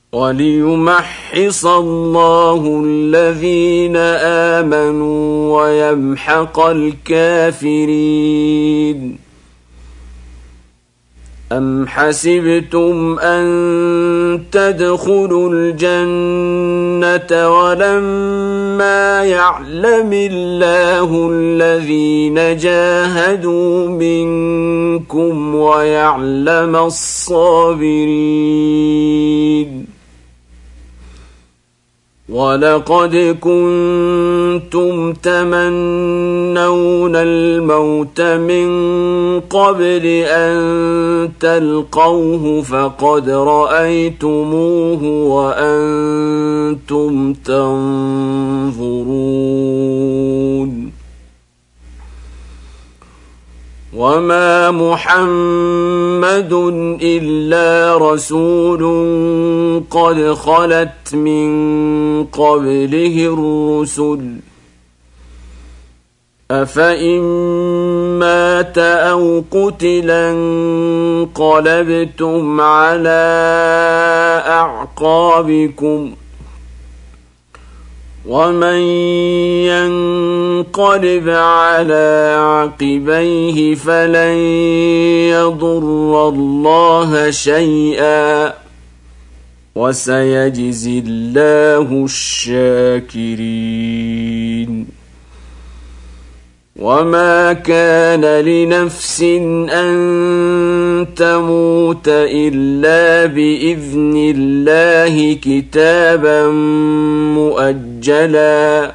وليمحص الله الذين آمنوا ويمحق الكافرين. أم حسبتم أن تدخلوا الجنة ولما يعلم الله الذين جاهدوا منكم ويعلم الصابرين. ولقد كنتم تمنون الموت من قبل أن تلقوه فقد رأيتموه وأنتم تنظرون. وما محمد إلا رسول قد خلت من قبله الرسل أفإن مات أو قتلا انقلبتم على أعقابكم ومن ينقلب على عقبيه فلن يضر الله شيئا وسيجزي الله الشاكرين. وما كان لنفس أن تموت إلا بإذن الله كتابا مؤجلا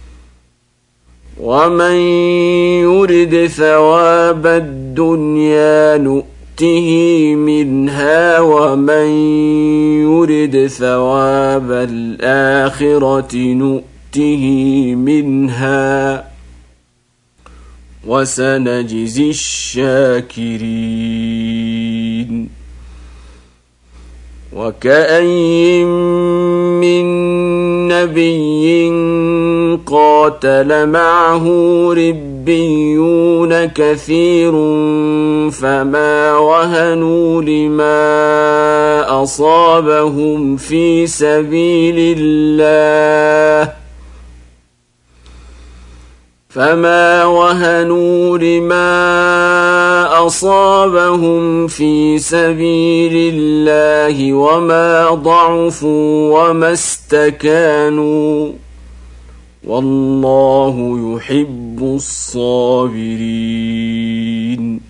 ومن يرد ثواب الدنيا نؤته منها ومن يرد ثواب الآخرة نؤته منها وسنجزي الشاكرين. وكأين من نبي قاتل معه ربيون كثير فما وهنوا لما أصابهم في سبيل الله وما ضعفوا وما استكانوا والله يحب الصابرين.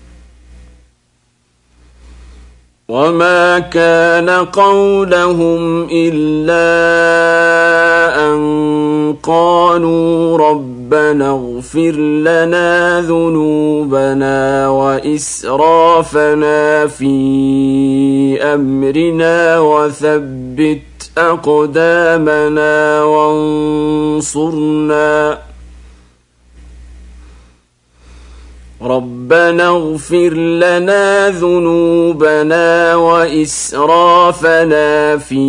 وما كان قولهم إلا أن قالوا ربنا اغفر لنا ذنوبنا وإسرافنا في أمرنا وثبت أقدامنا ربنا اغفر لنا ذنوبنا وإسرافنا في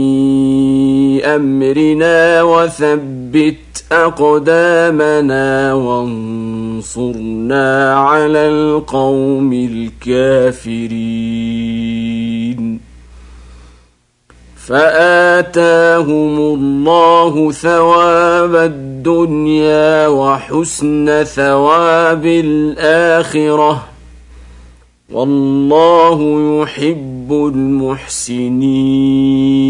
أمرنا وثبت أقدامنا وانصرنا على القوم الكافرين. فآتاهم الله ثواب الدنيا وحسن ثواب الآخرة والله يحب المحسنين.